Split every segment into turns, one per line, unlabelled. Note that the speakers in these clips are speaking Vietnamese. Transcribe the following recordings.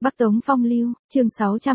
Bắc Tống Phong Lưu, chương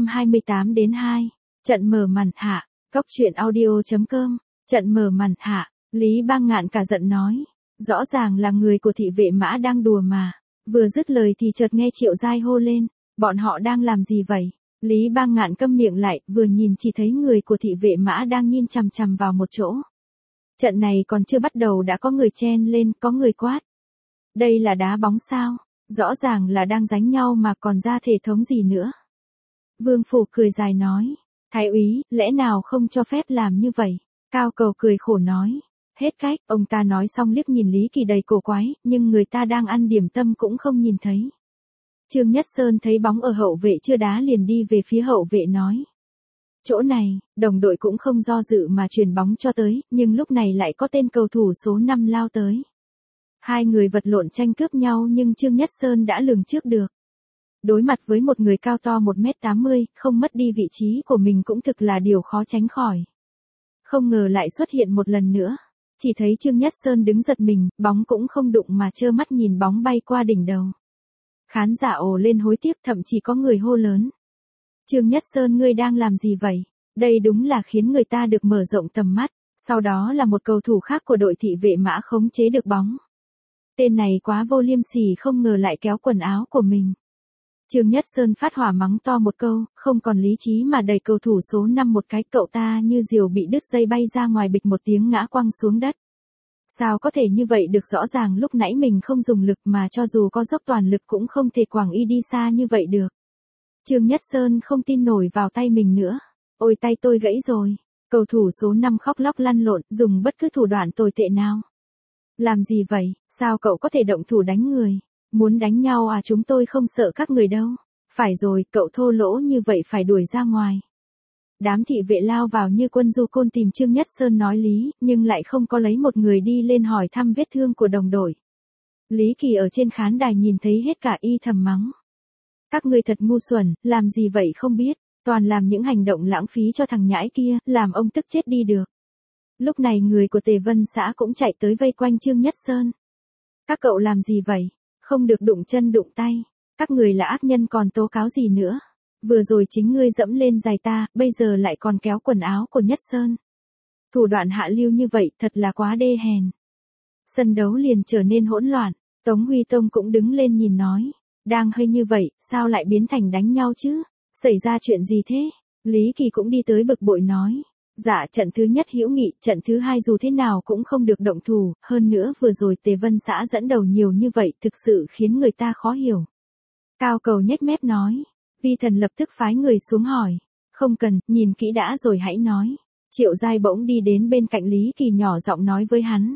628 đến 2. Trận mở màn hạ. Cốc truyện audio.com. Trận mở màn hạ. Lý Bang Ngạn cả giận nói. Rõ ràng là người của thị vệ mã đang đùa mà. Vừa dứt lời thì chợt nghe Triệu Giai hô lên. Bọn họ đang làm gì vậy? Lý Bang Ngạn câm miệng lại, vừa nhìn chỉ thấy người của thị vệ mã đang nhìn chằm chằm vào một chỗ. Trận này còn chưa bắt đầu đã có người chen lên, có người quát. Đây là đá bóng sao? Rõ ràng là đang đánh nhau mà còn ra thể thống gì nữa. Vương Phủ cười dài nói. Thái úy, lẽ nào không cho phép làm như vậy? Cao Cầu cười khổ nói. Hết cách, ông ta nói xong liếc nhìn Lý Kỳ đầy cổ quái, nhưng người ta đang ăn điểm tâm cũng không nhìn thấy. Trương Nhất Sơn thấy bóng ở hậu vệ chưa đá liền đi về phía hậu vệ nói. Chỗ này, đồng đội cũng không do dự mà truyền bóng cho tới, nhưng lúc này lại có tên cầu thủ số 5 lao tới. Hai người vật lộn tranh cướp nhau nhưng Trương Nhất Sơn đã lường trước được. Đối mặt với một người cao to 1m80, không mất đi vị trí của mình cũng thực là điều khó tránh khỏi. Không ngờ lại xuất hiện một lần nữa. Chỉ thấy Trương Nhất Sơn đứng giật mình, bóng cũng không đụng mà trơ mắt nhìn bóng bay qua đỉnh đầu. Khán giả ồ lên hối tiếc, thậm chí có người hô lớn. Trương Nhất Sơn, ngươi đang làm gì vậy? Đây đúng là khiến người ta được mở rộng tầm mắt. Sau đó là một cầu thủ khác của đội thị vệ mã khống chế được bóng. Tên này quá vô liêm sỉ, không ngờ lại kéo quần áo của mình. Trương Nhất Sơn phát hỏa mắng to một câu, không còn lý trí mà đẩy cầu thủ số 5 một cái, cậu ta như diều bị đứt dây bay ra ngoài, bịch một tiếng ngã quăng xuống đất. Sao có thể như vậy được, rõ ràng lúc nãy mình không dùng lực mà cho dù có dốc toàn lực cũng không thể quẳng y đi xa như vậy được. Trương Nhất Sơn không tin nổi vào tay mình nữa. Ôi, tay tôi gãy rồi. Cầu thủ số 5 khóc lóc lăn lộn, dùng bất cứ thủ đoạn tồi tệ nào. Làm gì vậy, sao cậu có thể động thủ đánh người? Muốn đánh nhau à? Chúng tôi không sợ các người đâu. Phải rồi, cậu thô lỗ như vậy phải đuổi ra ngoài. Đám thị vệ lao vào như quân du côn tìm Trương Nhất Sơn nói lý, nhưng lại không có lấy một người đi lên hỏi thăm vết thương của đồng đội. Lý Kỳ ở trên khán đài nhìn thấy hết cả y thầm mắng. Các ngươi thật ngu xuẩn, làm gì vậy không biết, toàn làm những hành động lãng phí cho thằng nhãi kia, làm ông tức chết đi được. Lúc này người của Tề Vân xã cũng chạy tới vây quanh Trương Nhất Sơn. Các cậu làm gì vậy? Không được đụng chân đụng tay. Các người là ác nhân còn tố cáo gì nữa? Vừa rồi chính ngươi dẫm lên giày ta, bây giờ lại còn kéo quần áo của Nhất Sơn. Thủ đoạn hạ lưu như vậy thật là quá đê hèn. Sân đấu liền trở nên hỗn loạn. Tống Huy Tông cũng đứng lên nhìn nói. Đang hơi như vậy, sao lại biến thành đánh nhau chứ? Xảy ra chuyện gì thế? Lý Kỳ cũng đi tới bực bội nói. Dạ, trận thứ nhất hữu nghị, trận thứ hai dù thế nào cũng không được động thủ, hơn nữa vừa rồi Tề Vân xã dẫn đầu nhiều như vậy thực sự khiến người ta khó hiểu. Cao Cầu nhếch mép nói. Vi Thần lập tức phái người xuống hỏi. Không cần, nhìn kỹ đã rồi hãy nói. Triệu Giai bỗng đi đến bên cạnh Lý Kỳ nhỏ giọng nói với hắn.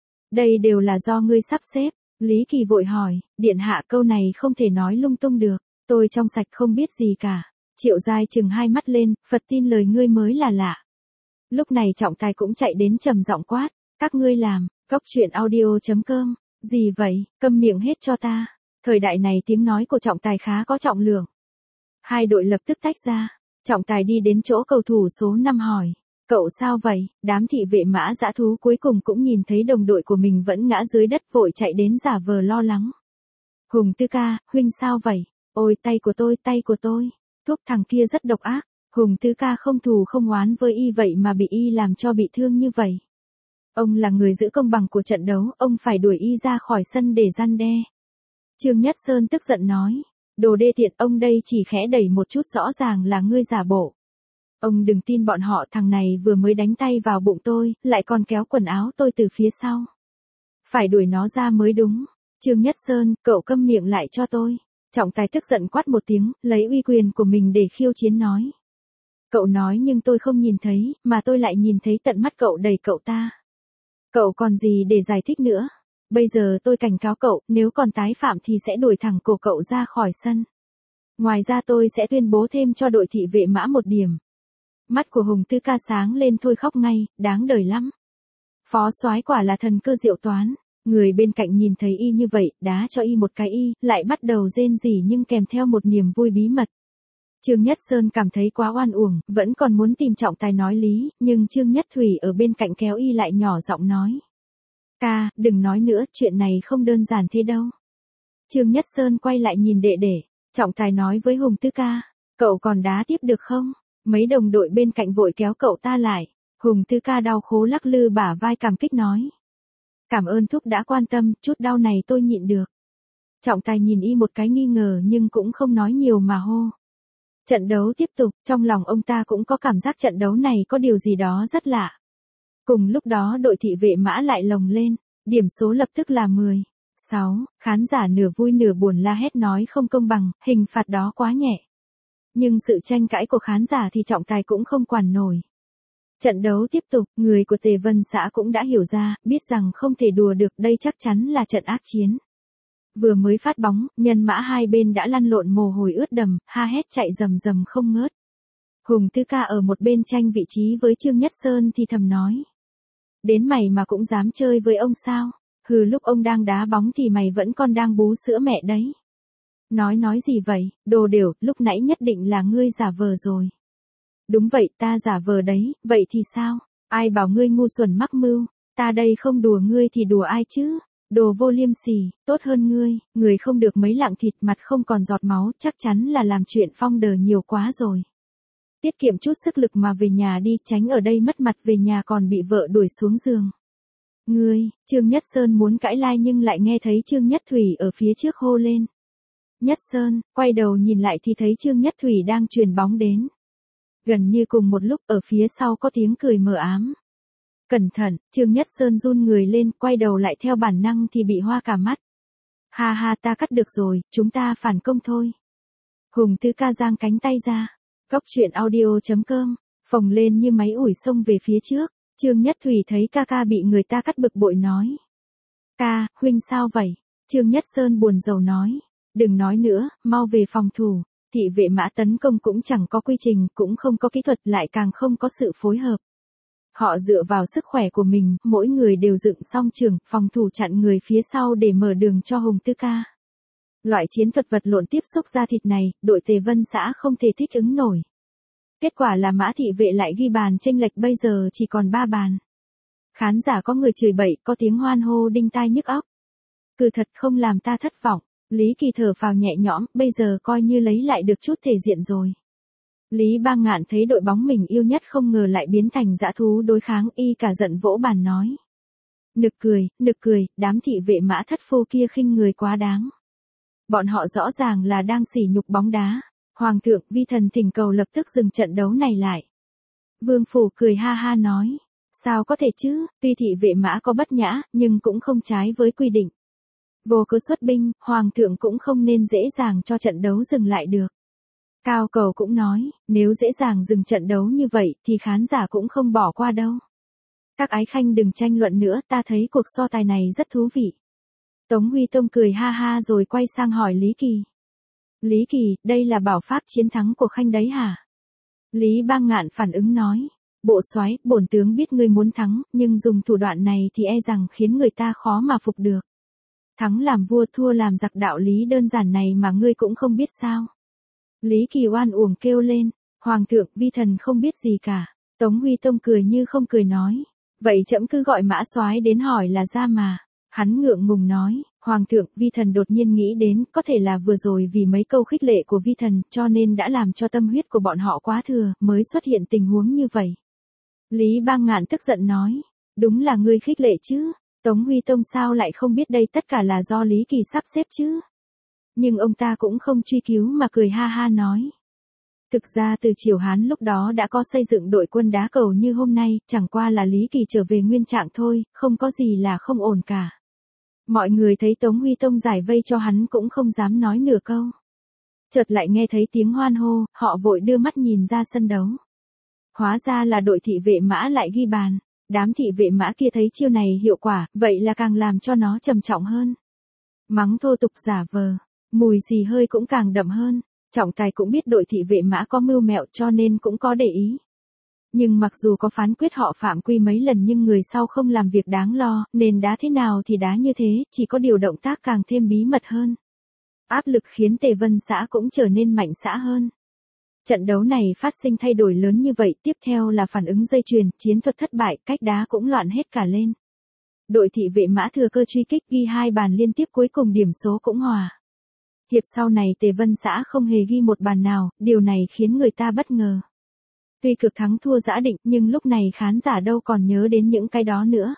Đây đều là do ngươi sắp xếp. Lý Kỳ vội hỏi, điện hạ, câu này không thể nói lung tung được, tôi trong sạch không biết gì cả. Triệu Giai trừng hai mắt lên, Phật tin lời ngươi mới là lạ. Lúc này trọng tài cũng chạy đến trầm giọng quát, các ngươi làm, cốc truyện audio.com, gì vậy, câm miệng hết cho ta. Thời đại này tiếng nói của trọng tài khá có trọng lượng. Hai đội lập tức tách ra, trọng tài đi đến chỗ cầu thủ số 5 hỏi, cậu sao vậy? Đám thị vệ mã dã thú cuối cùng cũng nhìn thấy đồng đội của mình vẫn ngã dưới đất, vội chạy đến giả vờ lo lắng. Hùng Tư ca, huynh sao vậy? Ôi, tay của tôi. Thúc, thằng kia rất độc ác. Hùng Tư ca không thù không oán với y vậy mà bị y làm cho bị thương như vậy. Ông là người giữ công bằng của trận đấu, ông phải đuổi y ra khỏi sân để răn đe. Trương Nhất Sơn tức giận nói. Đồ đê tiện, ông đây chỉ khẽ đẩy một chút, rõ ràng là ngươi giả bộ. Ông đừng tin bọn họ, thằng này vừa mới đánh tay vào bụng tôi, lại còn kéo quần áo tôi từ phía sau. Phải đuổi nó ra mới đúng. Trương Nhất Sơn, cậu câm miệng lại cho tôi. Trọng tài tức giận quát một tiếng, lấy uy quyền của mình để khiêu chiến nói. Cậu nói nhưng tôi không nhìn thấy, mà tôi lại nhìn thấy tận mắt cậu đẩy cậu ta. Cậu còn gì để giải thích nữa? Bây giờ tôi cảnh cáo cậu, nếu còn tái phạm thì sẽ đuổi thẳng cổ cậu ra khỏi sân. Ngoài ra tôi sẽ tuyên bố thêm cho đội thị vệ mã 1 điểm. Mắt của Hùng Tư ca sáng lên thôi khóc ngay, đáng đời lắm. Phó soái quả là thần cơ diệu toán. Người bên cạnh nhìn thấy y như vậy, đá cho y một cái y, lại bắt đầu rên rỉ nhưng kèm theo một niềm vui bí mật. Trương Nhất Sơn cảm thấy quá oan uổng, vẫn còn muốn tìm trọng tài nói lý, nhưng Trương Nhất Thủy ở bên cạnh kéo y lại nhỏ giọng nói. Ca, đừng nói nữa, chuyện này không đơn giản thế đâu. Trương Nhất Sơn quay lại nhìn đệ đệ. Trọng tài nói với Hùng Tư Ca, cậu còn đá tiếp được không? Mấy đồng đội bên cạnh vội kéo cậu ta lại. Hùng Tư Ca đau khố lắc lư bả vai cảm kích nói. Cảm ơn thúc đã quan tâm, chút đau này tôi nhịn được. Trọng tài nhìn y một cái nghi ngờ nhưng cũng không nói nhiều mà hô. Trận đấu tiếp tục, trong lòng ông ta cũng có cảm giác trận đấu này có điều gì đó rất lạ. Cùng lúc đó đội thị vệ mã lại lồng lên, điểm số lập tức là 10-6, khán giả nửa vui nửa buồn la hét nói không công bằng, hình phạt đó quá nhẹ. Nhưng sự tranh cãi của khán giả thì trọng tài cũng không quản nổi. Trận đấu tiếp tục, người của Tề Vân xã cũng đã hiểu ra, biết rằng không thể đùa được, đây chắc chắn là trận ác chiến. Vừa mới phát bóng, nhân mã hai bên đã lăn lộn mồ hôi ướt đầm, ha hét chạy rầm rầm không ngớt. Hùng Tư Ca ở một bên tranh vị trí với Trương Nhất Sơn thì thầm nói. Đến mày mà cũng dám chơi với ông sao? Hừ, lúc ông đang đá bóng thì mày vẫn còn đang bú sữa mẹ đấy. Nói gì vậy, đồ đều, lúc nãy nhất định là ngươi giả vờ rồi. Đúng vậy, ta giả vờ đấy, vậy thì sao? Ai bảo ngươi ngu xuẩn mắc mưu, ta đây không đùa ngươi thì đùa ai chứ? Đồ vô liêm sỉ, tốt hơn ngươi, người không được mấy lạng thịt mặt không còn giọt máu, chắc chắn là làm chuyện phong đờ nhiều quá rồi. Tiết kiệm chút sức lực mà về nhà đi, tránh ở đây mất mặt về nhà còn bị vợ đuổi xuống giường. Ngươi, Trương Nhất Sơn muốn cãi lai nhưng lại nghe thấy Trương Nhất Thủy ở phía trước hô lên. Nhất Sơn, quay đầu nhìn lại thì thấy Trương Nhất Thủy đang chuyền bóng đến. Gần như cùng một lúc ở phía sau có tiếng cười mờ ám. Cẩn thận, Trương Nhất Sơn run người lên, quay đầu lại theo bản năng thì bị hoa cả mắt. Ha ha, ta cắt được rồi, chúng ta phản công thôi. Hùng Tư Ca giang cánh tay ra. Góc truyện audio.com, phồng lên như máy ủi xông về phía trước. Trương Nhất Thủy thấy ca ca bị người ta cắt bực bội nói. Ca, huynh sao vậy? Trương Nhất Sơn buồn rầu nói. Đừng nói nữa, mau về phòng thủ. Thị vệ mã tấn công cũng chẳng có quy trình, cũng không có kỹ thuật, lại càng không có sự phối hợp. Họ dựa vào sức khỏe của mình, mỗi người đều dựng song trường, phòng thủ chặn người phía sau để mở đường cho Hùng Tư Ca. Loại chiến thuật vật lộn tiếp xúc da thịt này, đội Tề Vân xã không thể thích ứng nổi. Kết quả là mã thị vệ lại ghi bàn chênh lệch bây giờ chỉ còn 3 bàn. Khán giả có người chửi bậy, có tiếng hoan hô đinh tai nhức óc. Cứ thật không làm ta thất vọng. Lý Kỳ thở phào nhẹ nhõm, bây giờ coi như lấy lại được chút thể diện rồi. Lý Bang Ngạn thấy đội bóng mình yêu nhất không ngờ lại biến thành dã thú đối kháng, y cả giận vỗ bàn nói. Nực cười, đám thị vệ mã thất phu kia khinh người quá đáng. Bọn họ rõ ràng là đang sỉ nhục bóng đá. Hoàng thượng, vi thần thỉnh cầu lập tức dừng trận đấu này lại. Vương Phủ cười ha ha nói. Sao có thể chứ, tuy thị vệ mã có bất nhã, nhưng cũng không trái với quy định. Vô cớ xuất binh, Hoàng thượng cũng không nên dễ dàng cho trận đấu dừng lại được. Cao Cầu cũng nói, nếu dễ dàng dừng trận đấu như vậy thì khán giả cũng không bỏ qua đâu. Các ái khanh đừng tranh luận nữa, ta thấy cuộc so tài này rất thú vị. Tống Huy Tông cười ha ha rồi quay sang hỏi Lý Kỳ. Lý Kỳ, đây là bảo pháp chiến thắng của khanh đấy hả? Lý Bang Ngạn phản ứng nói. Bộ soái, bổn tướng biết ngươi muốn thắng, nhưng dùng thủ đoạn này thì e rằng khiến người ta khó mà phục được. Thắng làm vua thua làm giặc, đạo lý đơn giản này mà ngươi cũng không biết sao? Lý Kỳ oan uổng kêu lên. Hoàng thượng, vi thần không biết gì cả. Tống Huy Tông cười như không cười nói. Vậy trẫm cứ gọi mã soái đến hỏi là ra mà. Hắn ngượng ngùng nói. Hoàng thượng, vi thần đột nhiên nghĩ đến, có thể là vừa rồi vì mấy câu khích lệ của vi thần, cho nên đã làm cho tâm huyết của bọn họ quá thừa, mới xuất hiện tình huống như vậy. Lý Bang Ngạn tức giận nói. Đúng là ngươi khích lệ chứ. Tống Huy Tông sao lại không biết đây tất cả là do Lý Kỳ sắp xếp chứ. Nhưng ông ta cũng không truy cứu mà cười ha ha nói. Thực ra từ triều Hán lúc đó đã có xây dựng đội quân đá cầu như hôm nay, chẳng qua là Lý Kỳ trở về nguyên trạng thôi, không có gì là không ổn cả. Mọi người thấy Tống Huy Tông giải vây cho hắn cũng không dám nói nửa câu. Chợt lại nghe thấy tiếng hoan hô, họ vội đưa mắt nhìn ra sân đấu. Hóa ra là đội thị vệ mã lại ghi bàn. Đám thị vệ mã kia thấy chiêu này hiệu quả, vậy là càng làm cho nó trầm trọng hơn. Mắng thô tục giả vờ, mùi xì hơi cũng càng đậm hơn. Trọng tài cũng biết đội thị vệ mã có mưu mẹo cho nên cũng có để ý. Nhưng mặc dù có phán quyết họ phạm quy mấy lần nhưng người sau không làm việc đáng lo, nên đá thế nào thì đá như thế, chỉ có điều động tác càng thêm bí mật hơn. Áp lực khiến Tề Vân xã cũng trở nên mạnh xã hơn. Trận đấu này phát sinh thay đổi lớn như vậy, tiếp theo là phản ứng dây chuyền, chiến thuật thất bại, cách đá cũng loạn hết cả lên. Đội thị vệ mã thừa cơ truy kích ghi 2 bàn liên tiếp, cuối cùng điểm số cũng hòa. Hiệp sau này Tề Vân xã không hề ghi một bàn nào, điều này khiến người ta bất ngờ. Tuy cực thắng thua giã định nhưng lúc này khán giả đâu còn nhớ đến những cái đó nữa.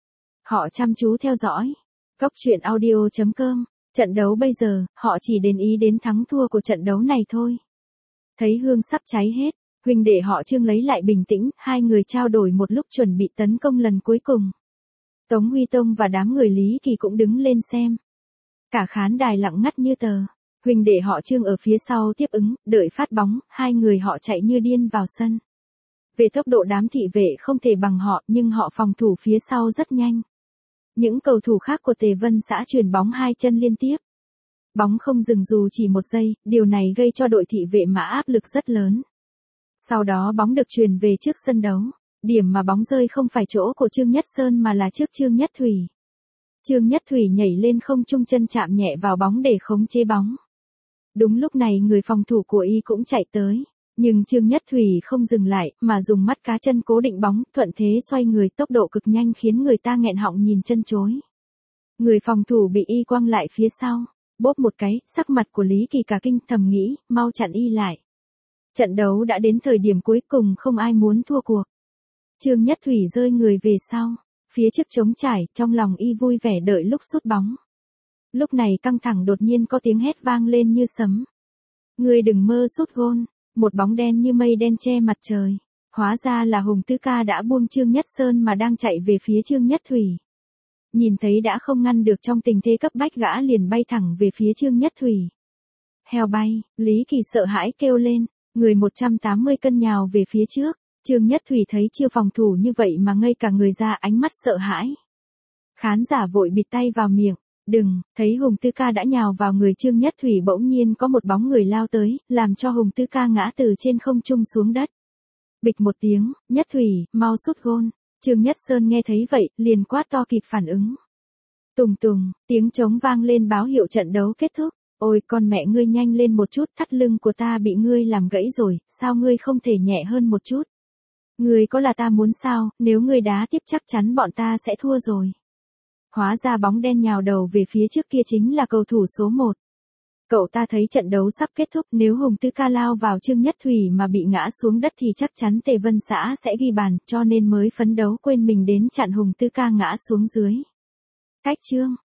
Họ chăm chú theo dõi. Cốc truyện audio.com. Trận đấu bây giờ, họ chỉ để ý đến thắng thua của trận đấu này thôi. Thấy hương sắp cháy hết, huynh đệ họ Trương lấy lại bình tĩnh, hai người trao đổi một lúc chuẩn bị tấn công lần cuối cùng. Tống Huy Tông và đám người Lý Kỳ cũng đứng lên xem. Cả khán đài lặng ngắt như tờ. Huynh đệ họ Trương ở phía sau tiếp ứng, đợi phát bóng, hai người họ chạy như điên vào sân. Về tốc độ đám thị vệ không thể bằng họ, nhưng họ phòng thủ phía sau rất nhanh. Những cầu thủ khác của Tề Vân xã chuyền bóng hai chân liên tiếp. Bóng không dừng dù chỉ một giây, điều này gây cho đội thị vệ mã áp lực rất lớn. Sau đó bóng được chuyền về trước sân đấu. Điểm mà bóng rơi không phải chỗ của Trương Nhất Sơn mà là trước Trương Nhất Thủy. Trương Nhất Thủy nhảy lên không trung, chân chạm nhẹ vào bóng để khống chế bóng. Đúng lúc này người phòng thủ của y cũng chạy tới. Nhưng Trương Nhất Thủy không dừng lại, mà dùng mắt cá chân cố định bóng, thuận thế xoay người, tốc độ cực nhanh khiến người ta nghẹn họng nhìn chân chối. Người phòng thủ bị y quăng lại phía sau. Bốp một cái, sắc mặt của Lý Kỳ cả kinh, thầm nghĩ, mau chặn y lại. Trận đấu đã đến thời điểm cuối cùng, không ai muốn thua cuộc. Trương Nhất Thủy rơi người về sau, phía trước trống trải, trong lòng y vui vẻ đợi lúc sút bóng. Lúc này căng thẳng đột nhiên có tiếng hét vang lên như sấm. Ngươi đừng mơ sút gôn. Một bóng đen như mây đen che mặt trời. Hóa ra là Hùng Tư Ca đã buông Trương Nhất Sơn mà đang chạy về phía Trương Nhất Thủy. Nhìn thấy đã không ngăn được trong tình thế cấp bách, gã liền bay thẳng về phía Trương Nhất Thủy. Heo bay, Lý Kỳ sợ hãi kêu lên, người 180 cân nhào về phía trước. Trương Nhất Thủy thấy chưa phòng thủ như vậy mà ngây cả người ra, ánh mắt sợ hãi. Khán giả vội bịt tay vào miệng. Đừng, thấy Hùng Tư Ca đã nhào vào người Trương Nhất Thủy, bỗng nhiên có một bóng người lao tới, làm cho Hùng Tư Ca ngã từ trên không trung xuống đất. Bịch một tiếng, Nhất Thủy, mau sút gôn. Trương Nhất Sơn nghe thấy vậy, liền quát to kịp phản ứng. Tùng tùng, tiếng trống vang lên báo hiệu trận đấu kết thúc. Ôi con mẹ ngươi, nhanh lên một chút, thắt lưng của ta bị ngươi làm gãy rồi, sao ngươi không thể nhẹ hơn một chút? Ngươi có là ta muốn sao, nếu ngươi đá tiếp chắc chắn bọn ta sẽ thua rồi. Hóa ra bóng đen nhào đầu về phía trước kia chính là cầu thủ số 1. Cậu ta thấy trận đấu sắp kết thúc, nếu Hùng Tư Ca lao vào Trương Nhất Thủy mà bị ngã xuống đất thì chắc chắn Tề Vân xã sẽ ghi bàn, cho nên mới phấn đấu quên mình đến chặn Hùng Tư Ca ngã xuống dưới. Cách chương